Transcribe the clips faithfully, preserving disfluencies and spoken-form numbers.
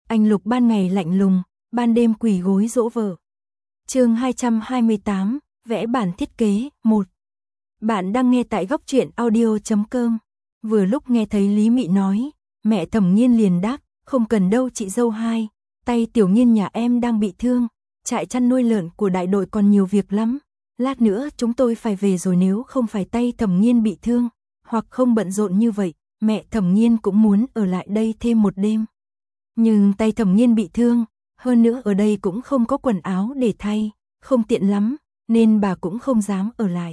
Anh Lục ban ngày lạnh lùng, ban đêm quỳ gối dỗ vợ. Chương hai trăm hai mươi tám, vẽ bản thiết kế, một. Bạn đang nghe tại góc truyện audio chấm com. Vừa lúc nghe thấy Lý Mị nói, mẹ Thẩm Nghiên liền đáp, không cần đâu chị dâu hai, tay Tiểu Nghiên nhà em đang bị thương, trại chăn nuôi lợn của đại đội còn nhiều việc lắm, lát nữa chúng tôi phải về rồi, nếu không phải tay Thẩm Nghiên bị thương, hoặc không bận rộn như vậy, mẹ Thẩm Nghiên cũng muốn ở lại đây thêm một đêm. Nhưng tay Thẩm Nghiên bị thương, hơn nữa ở đây cũng không có quần áo để thay, không tiện lắm, nên bà cũng không dám ở lại.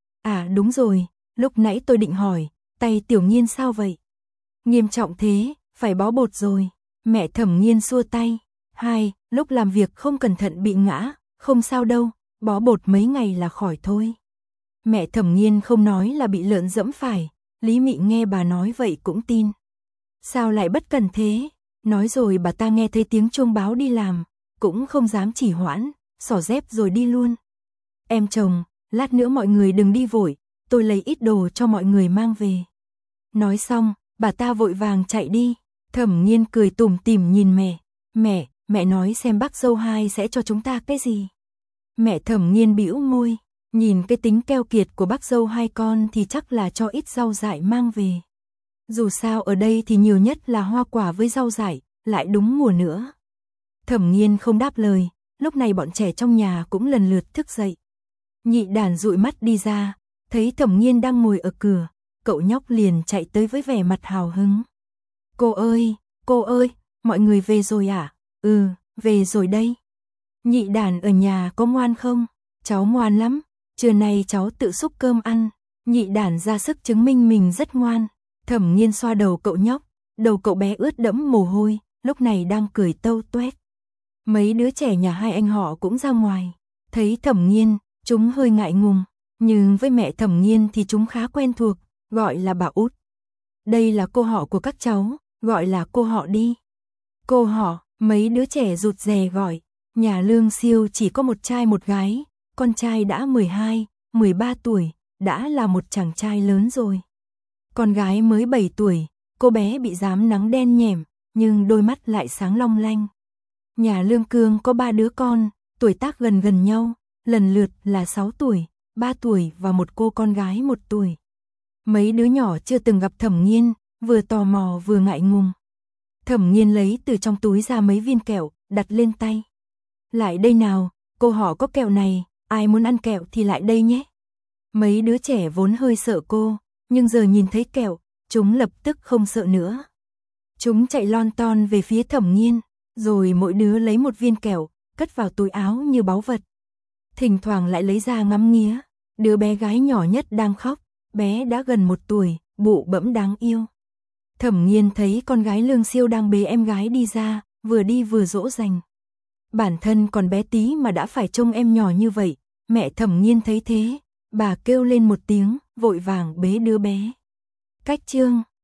À đúng rồi, lúc nãy tôi định hỏi, tay Tiểu Nghiên sao vậy? Nghiêm trọng thế, phải bó bột rồi. Mẹ Thẩm Nghiên xua tay. Hai, lúc làm việc không cẩn thận bị ngã, không sao đâu, bó bột mấy ngày là khỏi thôi. Mẹ Thẩm Nghiên không nói là bị lợn dẫm phải, Lý Mị nghe bà nói vậy cũng tin. Sao lại bất cẩn thế? Nói rồi bà ta nghe thấy tiếng chuông báo đi làm, cũng không dám chỉ hoãn, xỏ dép rồi đi luôn. Em chồng, lát nữa mọi người đừng đi vội, tôi lấy ít đồ cho mọi người mang về. Nói xong, bà ta vội vàng chạy đi. Thẩm Nghiên cười tủm tỉm nhìn mẹ. Mẹ, mẹ nói xem bác dâu hai sẽ cho chúng ta cái gì? Mẹ Thẩm Nghiên bĩu môi, nhìn cái tính keo kiệt của bác dâu hai con thì chắc là cho ít rau dại mang về. Dù sao ở đây thì nhiều nhất là hoa quả với rau dại, lại đúng mùa nữa. Thẩm Nghiên không đáp lời, lúc này bọn trẻ trong nhà cũng lần lượt thức dậy. Nhị Đản dụi mắt đi ra, thấy Thẩm Nghiên đang ngồi ở cửa, cậu nhóc liền chạy tới với vẻ mặt hào hứng. Cô ơi, cô ơi, mọi người về rồi à? Ừ, về rồi đây. Nhị Đản ở nhà có ngoan không? Cháu ngoan lắm, trưa nay cháu tự xúc cơm ăn. Nhị Đản ra sức chứng minh mình rất ngoan. Thẩm Nghiên xoa đầu cậu nhóc, đầu cậu bé ướt đẫm mồ hôi, lúc này đang cười tâu toét. Mấy đứa trẻ nhà hai anh họ cũng ra ngoài, thấy Thẩm Nghiên, chúng hơi ngại ngùng, nhưng với mẹ Thẩm Nghiên thì chúng khá quen thuộc, gọi là bà Út. Đây là cô họ của các cháu, gọi là cô họ đi. Cô họ, mấy đứa trẻ rụt rè gọi, nhà Lương Siêu chỉ có một trai một gái, con trai đã mười hai, mười ba tuổi, đã là một chàng trai lớn rồi. Con gái mới bảy tuổi, cô bé bị rám nắng đen nhẻm, nhưng đôi mắt lại sáng long lanh. Nhà Lương Cương có ba đứa con, tuổi tác gần gần nhau, lần lượt là sáu tuổi, ba tuổi và một cô con gái một tuổi. Mấy đứa nhỏ chưa từng gặp Thẩm Nghiên, vừa tò mò vừa ngại ngùng. Thẩm Nghiên lấy từ trong túi ra mấy viên kẹo, đặt lên tay. Lại đây nào, cô họ có kẹo này, ai muốn ăn kẹo thì lại đây nhé. Mấy đứa trẻ vốn hơi sợ cô, nhưng giờ nhìn thấy kẹo, chúng lập tức không sợ nữa. Chúng chạy lon ton về phía Thẩm Nghiên, rồi mỗi đứa lấy một viên kẹo, cất vào túi áo như báu vật. Thỉnh thoảng lại lấy ra ngắm nghía, đứa bé gái nhỏ nhất đang khóc, bé đã gần một tuổi, bụ bẫm đáng yêu. Thẩm Nghiên thấy con gái Lương Siêu đang bế em gái đi ra, vừa đi vừa dỗ dành. Bản thân còn bé tí mà đã phải trông em nhỏ như vậy, mẹ Thẩm Nghiên thấy thế, bà kêu lên một tiếng, vội vàng bế đứa bé. Cách chương